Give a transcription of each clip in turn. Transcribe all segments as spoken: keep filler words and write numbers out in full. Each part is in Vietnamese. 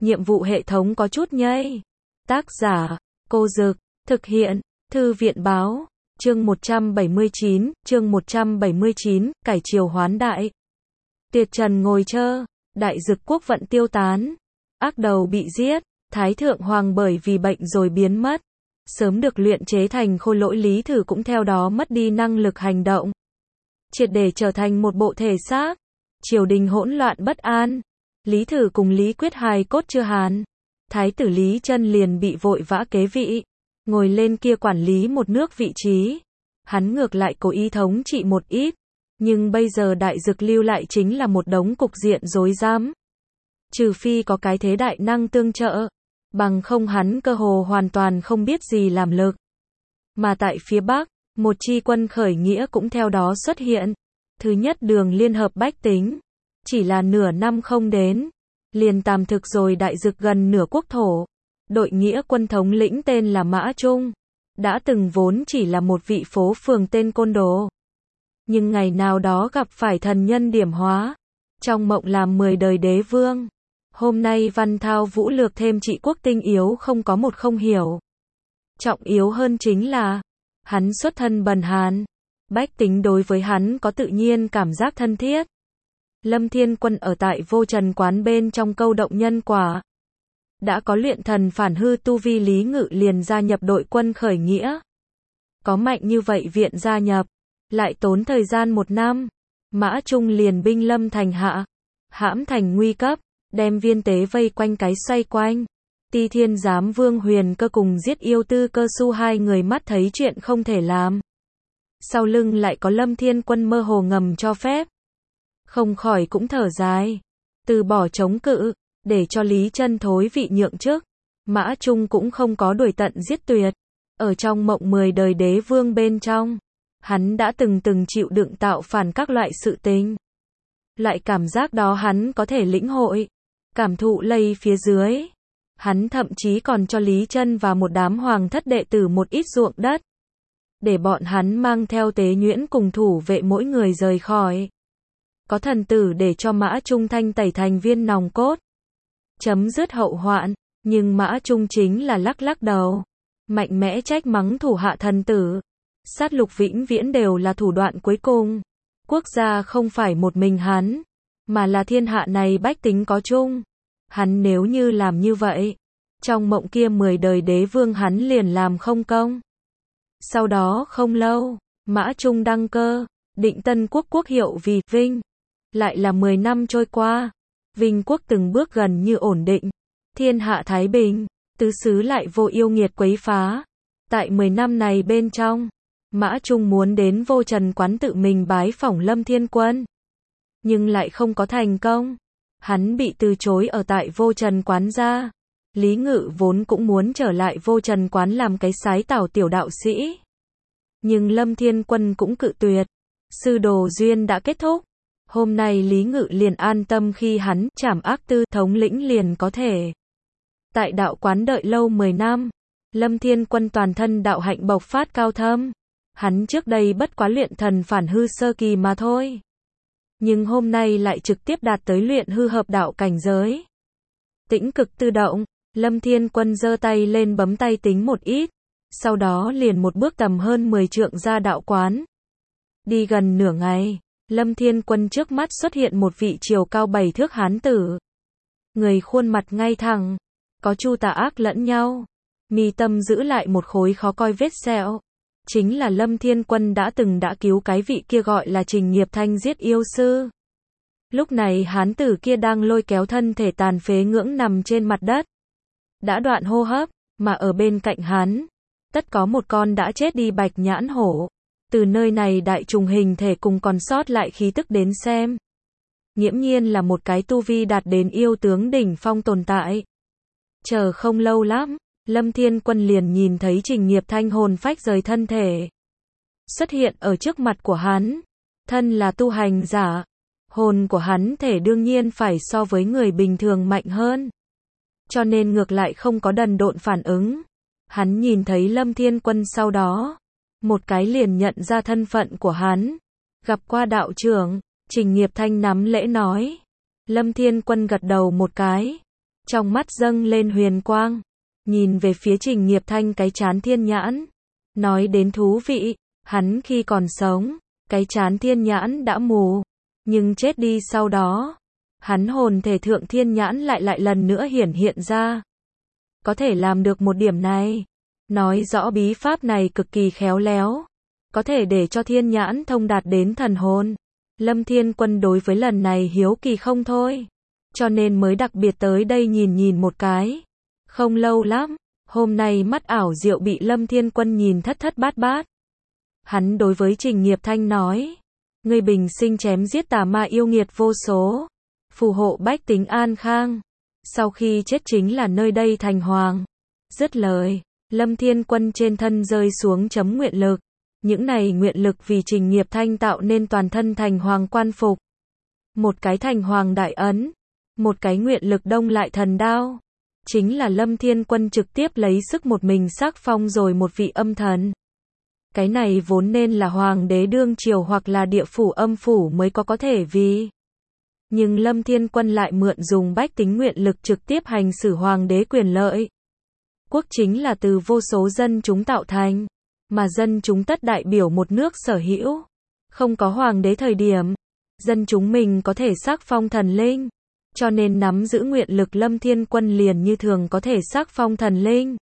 nhiệm vụ hệ thống có chút nhây. Tác giả, Cô Dực, thực hiện, Thư viện Báo, chương một trăm bảy mươi chín, chương một trăm bảy mươi chín, cải triều hoán đại. Tiệt Trần ngồi chơ, đại dực quốc vận tiêu tán, ác đầu bị giết, Thái Thượng Hoàng bởi vì bệnh rồi biến mất. Sớm được luyện chế thành khôi lỗi Lý Thử cũng theo đó mất đi năng lực hành động. Triệt để trở thành một bộ thể xác. Triều đình hỗn loạn bất an. Lý Thử cùng Lý Quyết hài cốt chưa hàn. Thái tử Lý Chân liền bị vội vã kế vị. Ngồi lên kia quản lý một nước vị trí. Hắn ngược lại cố ý thống trị một ít. Nhưng bây giờ đại dực lưu lại chính là một đống cục diện rối rắm. Trừ phi có cái thế đại năng tương trợ. Bằng không hắn cơ hồ hoàn toàn không biết gì làm lực. Mà tại phía Bắc, một chi quân khởi nghĩa cũng theo đó xuất hiện. Thứ nhất Đường liên hợp bách tính. Chỉ là nửa năm không đến. Liền tàm thực rồi đại dực gần nửa quốc thổ. Đội nghĩa quân thống lĩnh tên là Mã Trung. Đã từng vốn chỉ là một vị phố phường tên côn đồ. Nhưng ngày nào đó gặp phải thần nhân điểm hóa. Trong mộng làm mười đời đế vương. Hôm nay văn thao vũ lược thêm trị quốc tinh yếu không có một không hiểu. Trọng yếu hơn chính là, hắn xuất thân bần hàn. Bách tính đối với hắn có tự nhiên cảm giác thân thiết. Lâm Thiên Quân ở tại Vô Trần quán bên trong câu động nhân quả. Đã có luyện thần phản hư tu vi Lý Ngự liền gia nhập đội quân khởi nghĩa. Có mạnh như vậy viện gia nhập, lại tốn thời gian một năm. Mã Trung liền binh lâm thành hạ, hãm thành nguy cấp. Đem viên tế vây quanh cái xoay quanh. Ti Thiên Giám Vương Huyền Cơ cùng giết yêu Tư Cơ Su hai người mắt thấy chuyện không thể làm. Sau lưng lại có Lâm Thiên Quân mơ hồ ngầm cho phép. Không khỏi cũng thở dài. Từ bỏ chống cự, để cho Lý Chân thối vị nhượng chức. Mã Trung cũng không có đuổi tận giết tuyệt. Ở trong mộng mười đời đế vương bên trong, hắn đã từng từng chịu đựng tạo phản các loại sự tình. Loại cảm giác đó hắn có thể lĩnh hội. Cảm thụ lây phía dưới. Hắn thậm chí còn cho Lý Chân và một đám hoàng thất đệ tử một ít ruộng đất. Để bọn hắn mang theo tế nhuyễn cùng thủ vệ mỗi người rời khỏi. Có thần tử để cho Mã Trung thanh tẩy thành viên nòng cốt. Chấm dứt hậu hoạn. Nhưng Mã Trung chính là lắc lắc đầu. Mạnh mẽ trách mắng thủ hạ thần tử. Sát lục vĩnh viễn đều là thủ đoạn cuối cùng. Quốc gia không phải một mình hắn. Mà là thiên hạ này bách tính có chung. Hắn nếu như làm như vậy, trong mộng kia mười đời đế vương hắn liền làm không công. Sau đó không lâu, Mã Trung đăng cơ, định Tân Quốc quốc hiệu vì Vinh. Lại là mười năm trôi qua, Vinh quốc từng bước gần như ổn định. Thiên hạ thái bình, tứ xứ lại vô yêu nghiệt quấy phá. Tại mười năm này bên trong, Mã Trung muốn đến Vô Trần quán tự mình bái phỏng Lâm Thiên Quân. Nhưng lại không có thành công. Hắn bị từ chối ở tại Vô Trần quán ra. Lý Ngự vốn cũng muốn trở lại Vô Trần quán làm cái sái tảo tiểu đạo sĩ. Nhưng Lâm Thiên Quân cũng cự tuyệt. Sư đồ duyên đã kết thúc. Hôm nay Lý Ngự liền an tâm khi hắn trảm ác tư thống lĩnh liền có thể. Tại đạo quán đợi lâu mười năm. Lâm Thiên Quân toàn thân đạo hạnh bộc phát cao thâm. Hắn trước đây bất quá luyện thần phản hư sơ kỳ mà thôi. Nhưng hôm nay lại trực tiếp đạt tới luyện hư hợp đạo cảnh giới. Tĩnh cực tự động, Lâm Thiên Quân giơ tay lên bấm tay tính một ít. Sau đó liền một bước tầm hơn mười trượng ra đạo quán. Đi gần nửa ngày, Lâm Thiên Quân trước mắt xuất hiện một vị chiều cao bảy thước hán tử. Người khuôn mặt ngay thẳng, có chu tà ác lẫn nhau. Mi tâm giữ lại một khối khó coi vết sẹo. Chính là Lâm Thiên Quân đã từng đã cứu cái vị kia gọi là Trình Nghiệp Thanh giết yêu sư. Lúc này hán tử kia đang lôi kéo thân thể tàn phế ngưỡng nằm trên mặt đất. Đã đoạn hô hấp, mà ở bên cạnh hắn, tất có một con đã chết đi bạch nhãn hổ. Từ nơi này đại trùng hình thể cùng còn sót lại khí tức đến xem. Nghiễm nhiên là một cái tu vi đạt đến yêu tướng đỉnh phong tồn tại. Chờ không lâu lắm. Lâm Thiên Quân liền nhìn thấy Trình Nghiệp Thanh hồn phách rời thân thể. Xuất hiện ở trước mặt của hắn. Thân là tu hành giả. Hồn của hắn thể đương nhiên phải so với người bình thường mạnh hơn. Cho nên ngược lại không có đần độn phản ứng. Hắn nhìn thấy Lâm Thiên Quân sau đó. Một cái liền nhận ra thân phận của hắn. Gặp qua đạo trưởng, Trình Nghiệp Thanh nắm lễ nói. Lâm Thiên Quân gật đầu một cái. trong mắt dâng lên huyền quang, nhìn về phía Trình Nghiệp Thanh cái trán thiên nhãn. Nói đến thú vị, hắn khi còn sống, cái trán thiên nhãn đã mù, nhưng chết đi sau đó, hắn hồn thể thượng thiên nhãn lại lại lần nữa hiển hiện ra. Có thể làm được một điểm này, nói rõ bí pháp này cực kỳ khéo léo, có thể để cho thiên nhãn thông đạt đến thần hồn. Lâm Thiên Quân đối với lần này hiếu kỳ không thôi, cho nên mới đặc biệt tới đây nhìn nhìn một cái. Không lâu lắm, hôm nay mắt ảo diệu bị Lâm Thiên Quân nhìn thất thất bát bát. Hắn đối với Trình Nghiệp Thanh nói, ngươi bình sinh chém giết tà ma yêu nghiệt vô số, phù hộ bách tính an khang, sau khi chết chính là nơi đây thành hoàng. Dứt lời, Lâm Thiên Quân trên thân rơi xuống chấm nguyện lực. Những này nguyện lực vì Trình Nghiệp Thanh tạo nên toàn thân thành hoàng quan phục. Một cái thành hoàng đại ấn, một cái nguyện lực đông lại thần đao. Chính là Lâm Thiên Quân trực tiếp lấy sức một mình sắc phong rồi một vị âm thần. Cái này vốn nên là hoàng đế đương triều hoặc là địa phủ âm phủ mới có có thể vì. Nhưng Lâm Thiên Quân lại mượn dùng bách tính nguyện lực trực tiếp hành xử hoàng đế quyền lợi. Quốc chính là từ vô số dân chúng tạo thành, mà dân chúng tất đại biểu một nước sở hữu. Không có hoàng đế thời điểm, dân chúng mình có thể sắc phong thần linh, cho nên nắm giữ nguyện lực Lâm Thiên Quân liền như thường có thể sắc phong thần linh.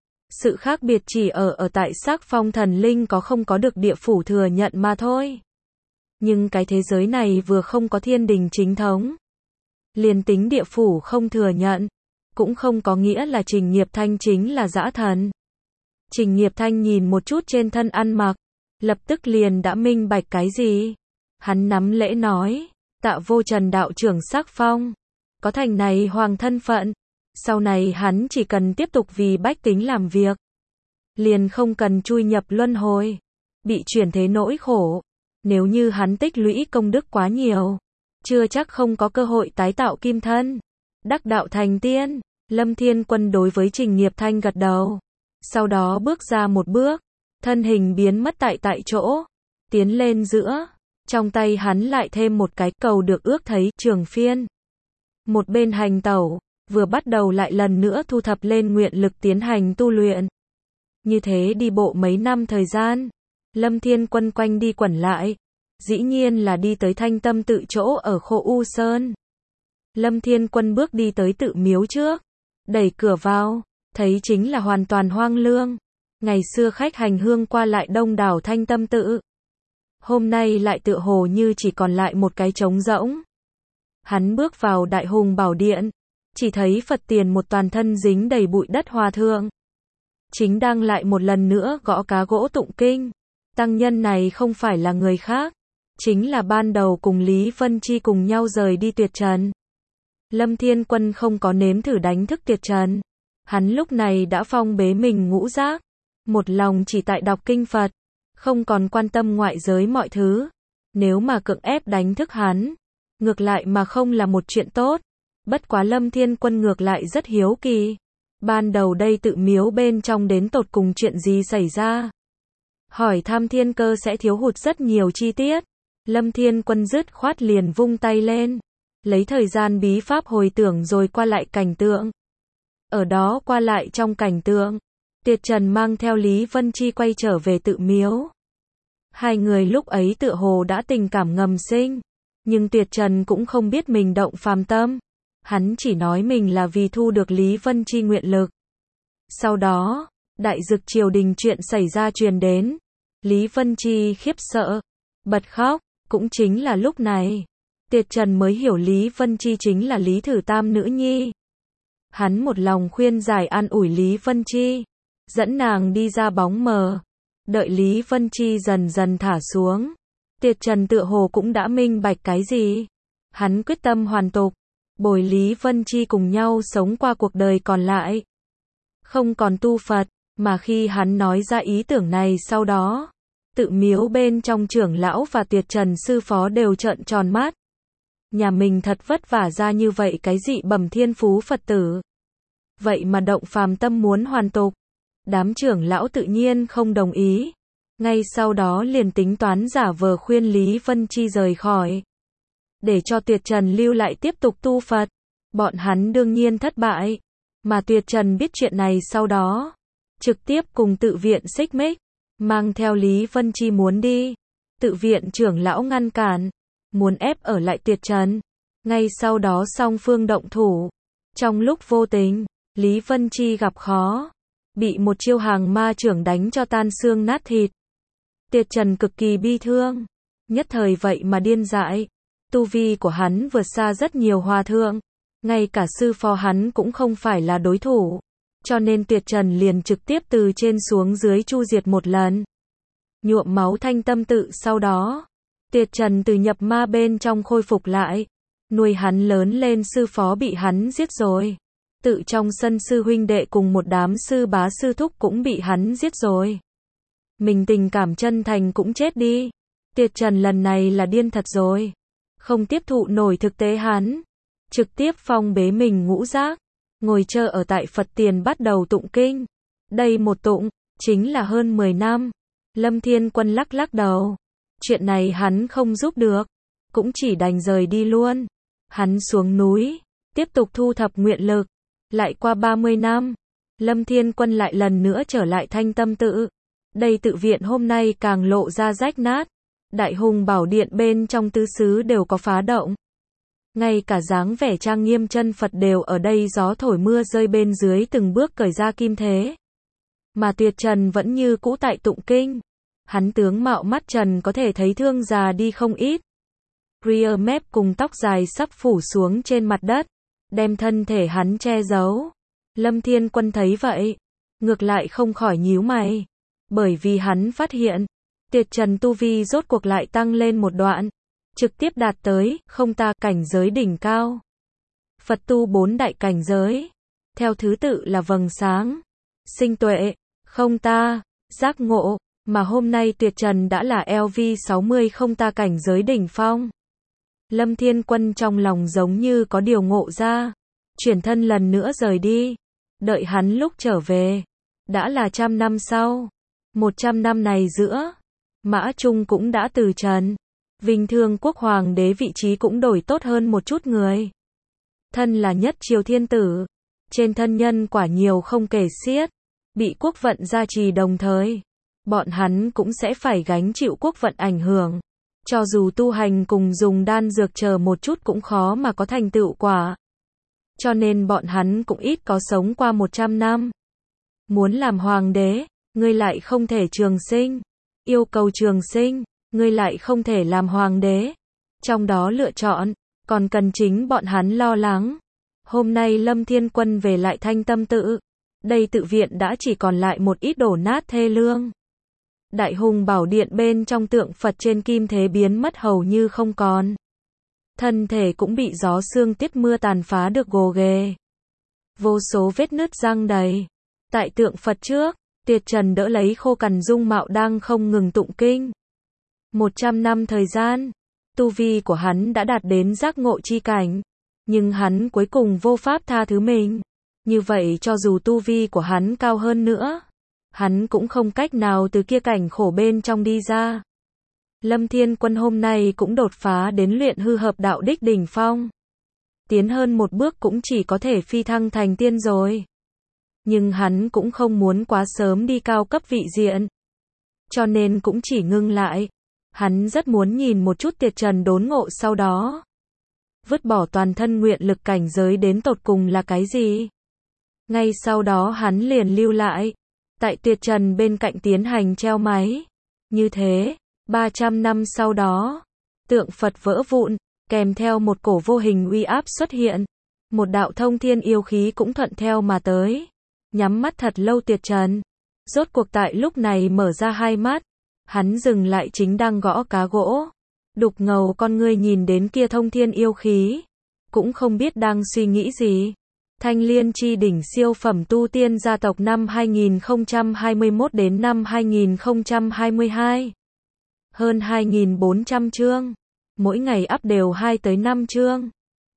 Sự khác biệt chỉ ở ở tại sắc phong thần linh có không có được địa phủ thừa nhận mà thôi. Nhưng cái thế giới này vừa không có thiên đình chính thống, liền tính địa phủ không thừa nhận, cũng không có nghĩa là Trình Nghiệp Thanh chính là dã thần. Trình Nghiệp Thanh nhìn một chút trên thân ăn mặc, lập tức liền đã minh bạch cái gì. Hắn nắm lễ nói, tạ vô trần đạo trưởng sắc phong, có thành này hoàng thân phận, sau này hắn chỉ cần tiếp tục vì bách tính làm việc, liền không cần chui nhập luân hồi, bị chuyển thế nỗi khổ. Nếu như hắn tích lũy công đức quá nhiều, chưa chắc không có cơ hội tái tạo kim thân, đắc đạo thành tiên. Lâm Thiên Quân đối với Trình Nghiệp Thanh gật đầu, sau đó bước ra một bước, thân hình biến mất tại tại chỗ, tiến lên giữa, trong tay hắn lại thêm một cái cầu được ước thấy trường phiên. Một bên hành tẩu, vừa bắt đầu lại lần nữa thu thập lên nguyện lực tiến hành tu luyện. Như thế đi bộ mấy năm thời gian, Lâm Thiên Quân quanh đi quẩn lại, dĩ nhiên là đi tới Thanh Tâm tự chỗ ở Khô U Sơn. Lâm Thiên Quân bước đi tới tự miếu trước, đẩy cửa vào, thấy chính là hoàn toàn hoang lương. Ngày xưa khách hành hương qua lại đông đảo Thanh Tâm tự, hôm nay lại tựa hồ như chỉ còn lại một cái trống rỗng. Hắn bước vào Đại Hùng Bảo Điện, chỉ thấy Phật tiền một toàn thân dính đầy bụi đất hòa thượng, chính đang lại một lần nữa gõ cá gỗ tụng kinh. Tăng nhân này không phải là người khác, chính là ban đầu cùng Lý Vân Chi cùng nhau rời đi tuyệt trần. Lâm Thiên Quân không có nếm thử đánh thức tuyệt trần, hắn lúc này đã phong bế mình ngũ giác, một lòng chỉ tại đọc kinh Phật, không còn quan tâm ngoại giới mọi thứ. Nếu mà cưỡng ép đánh thức hắn, ngược lại mà không là một chuyện tốt. Bất quá Lâm Thiên Quân ngược lại rất hiếu kỳ, ban đầu đây tự miếu bên trong đến tột cùng chuyện gì xảy ra. Hỏi thăm Thiên Cơ sẽ thiếu hụt rất nhiều chi tiết. Lâm Thiên Quân dứt khoát liền vung tay lên, lấy thời gian bí pháp hồi tưởng rồi qua lại cảnh tượng. Ở đó qua lại trong cảnh tượng, Tuyệt Trần mang theo Lý Vân Chi quay trở về tự miếu. Hai người lúc ấy tựa hồ đã tình cảm ngầm sinh, nhưng Tuyệt Trần cũng không biết mình động phàm tâm. Hắn chỉ nói mình là vì thu được Lý Vân Chi nguyện lực. Sau đó, đại dực triều đình chuyện xảy ra truyền đến, Lý Vân Chi khiếp sợ, bật khóc. Cũng chính là lúc này, Tuyệt Trần mới hiểu Lý Vân Chi chính là Lý Thử Tam nữ nhi. Hắn một lòng khuyên giải an ủi Lý Vân Chi, dẫn nàng đi ra bóng mờ. Đợi Lý Vân Chi dần dần thả xuống, Tuyệt Trần tựa hồ cũng đã minh bạch cái gì. Hắn quyết tâm hoàn tục, bồi Lý Vân Chi cùng nhau sống qua cuộc đời còn lại. Không còn tu Phật, mà khi hắn nói ra ý tưởng này sau đó, tự miếu bên trong trưởng lão và Tuyệt Trần sư phó đều trợn tròn mắt. Nhà mình thật vất vả ra như vậy cái dị bẩm thiên phú Phật tử, vậy mà động phàm tâm muốn hoàn tục. Đám trưởng lão tự nhiên không đồng ý, ngay sau đó liền tính toán giả vờ khuyên Lý Vân Chi rời khỏi, để cho Tuyệt Trần lưu lại tiếp tục tu Phật. Bọn hắn đương nhiên thất bại. Mà Tuyệt Trần biết chuyện này sau đó, trực tiếp cùng tự viện xích mích, mang theo Lý Vân Chi muốn đi. Tự viện trưởng lão ngăn cản, muốn ép ở lại Tuyệt Trần. Ngay sau đó song phương động thủ. Trong lúc vô tình, Lý Vân Chi gặp khó, bị một chiêu hàng ma trưởng đánh cho tan xương nát thịt. Tuyệt Trần cực kỳ bi thương, nhất thời vậy mà điên dại. Tu vi của hắn vượt xa rất nhiều hòa thượng, ngay cả sư phó hắn cũng không phải là đối thủ, cho nên Tuyệt Trần liền trực tiếp từ trên xuống dưới chu diệt một lần. Nhuộm máu thanh tâm tự sau đó, Tuyệt Trần từ nhập ma bên trong khôi phục lại, nuôi hắn lớn lên sư phó bị hắn giết rồi. Tự trong sân sư huynh đệ cùng một đám sư bá sư thúc cũng bị hắn giết rồi. Mình tình cảm chân thành cũng chết đi. Tuyệt Trần lần này là điên thật rồi. Không tiếp thụ nổi thực tế hắn. Trực tiếp phong bế mình ngũ giác. Ngồi chờ ở tại Phật tiền bắt đầu tụng kinh. Đây một tụng, chính là hơn mười năm. Lâm Thiên Quân lắc lắc đầu. Chuyện này hắn không giúp được. Cũng chỉ đành rời đi luôn. Hắn xuống núi. Tiếp tục thu thập nguyện lực. Lại qua ba mươi năm. Lâm Thiên Quân lại lần nữa trở lại Thanh Tâm Tự. Đây tự viện hôm nay càng lộ ra rách nát. Đại hùng bảo điện bên trong tứ xứ đều có phá động. Ngay cả dáng vẻ trang nghiêm chân Phật đều ở đây gió thổi mưa rơi bên dưới từng bước cởi ra kim thế. Mà Tuyệt Trần vẫn như cũ tại tụng kinh. Hắn tướng mạo mắt trần có thể thấy thương già đi không ít. Rear mép cùng tóc dài sắp phủ xuống trên mặt đất, đem thân thể hắn che giấu. Lâm Thiên Quân thấy vậy, ngược lại không khỏi nhíu mày. Bởi vì hắn phát hiện, Tuyệt Trần tu vi rốt cuộc lại tăng lên một đoạn, trực tiếp đạt tới không ta cảnh giới đỉnh cao. Phật tu bốn đại cảnh giới, theo thứ tự là vầng sáng, sinh tuệ, không ta, giác ngộ, mà hôm nay Tuyệt Trần đã là L V sáu mươi không ta cảnh giới đỉnh phong. Lâm Thiên Quân trong lòng giống như có điều ngộ ra, chuyển thân lần nữa rời đi. Đợi hắn lúc trở về, đã là trăm năm sau. Một trăm năm này giữa, Mã Trung cũng đã từ trần. Vinh Thương Quốc Hoàng đế vị trí cũng đổi tốt hơn một chút người. Thân là nhất triều thiên tử, trên thân nhân quả nhiều không kể xiết, bị quốc vận gia trì đồng thời. Bọn hắn cũng sẽ phải gánh chịu quốc vận ảnh hưởng. Cho dù tu hành cùng dùng đan dược chờ một chút cũng khó mà có thành tựu quả. Cho nên bọn hắn cũng ít có sống qua một trăm năm. Muốn làm hoàng đế, ngươi lại không thể trường sinh. Yêu cầu trường sinh, ngươi lại không thể làm hoàng đế. Trong đó lựa chọn, còn cần chính bọn hắn lo lắng. Hôm nay Lâm Thiên Quân về lại Thanh Tâm Tự. Đây tự viện đã chỉ còn lại một ít đổ nát thê lương. Đại hùng bảo điện bên trong tượng Phật trên kim thế biến mất hầu như không còn. Thân thể cũng bị gió sương tiết mưa tàn phá được gồ ghề. Vô số vết nứt răng đầy. Tại tượng Phật trước, Tuyệt Trần đỡ lấy khô cằn dung mạo đang không ngừng tụng kinh. Một trăm năm thời gian, tu vi của hắn đã đạt đến giác ngộ chi cảnh. Nhưng hắn cuối cùng vô pháp tha thứ mình. Như vậy cho dù tu vi của hắn cao hơn nữa, hắn cũng không cách nào từ kia cảnh khổ bên trong đi ra. Lâm Thiên Quân hôm nay cũng đột phá đến luyện hư hợp đạo đích đỉnh phong. Tiến hơn một bước cũng chỉ có thể phi thăng thành tiên rồi. Nhưng hắn cũng không muốn quá sớm đi cao cấp vị diện. Cho nên cũng chỉ ngưng lại. Hắn rất muốn nhìn một chút Tuyệt Trần đốn ngộ sau đó. Vứt bỏ toàn thân nguyện lực cảnh giới đến tột cùng là cái gì. Ngay sau đó hắn liền lưu lại. Tại Tuyệt Trần bên cạnh tiến hành treo máy. Như thế, ba trăm năm sau đó, tượng Phật vỡ vụn, kèm theo một cổ vô hình uy áp xuất hiện. Một đạo thông thiên yêu khí cũng thuận theo mà tới. Nhắm mắt thật lâu Tuyệt Trần. Rốt cuộc tại lúc này mở ra hai mắt. Hắn dừng lại chính đang gõ cá gỗ. Đục ngầu con ngươi nhìn đến kia thông thiên yêu khí. Cũng không biết đang suy nghĩ gì. Thanh Liên chi đỉnh siêu phẩm tu tiên gia tộc năm hai nghìn không trăm hai mươi mốt đến năm hai nghìn không trăm hai mươi hai. Hơn hai nghìn bốn trăm chương. Mỗi ngày up đều hai tới năm chương.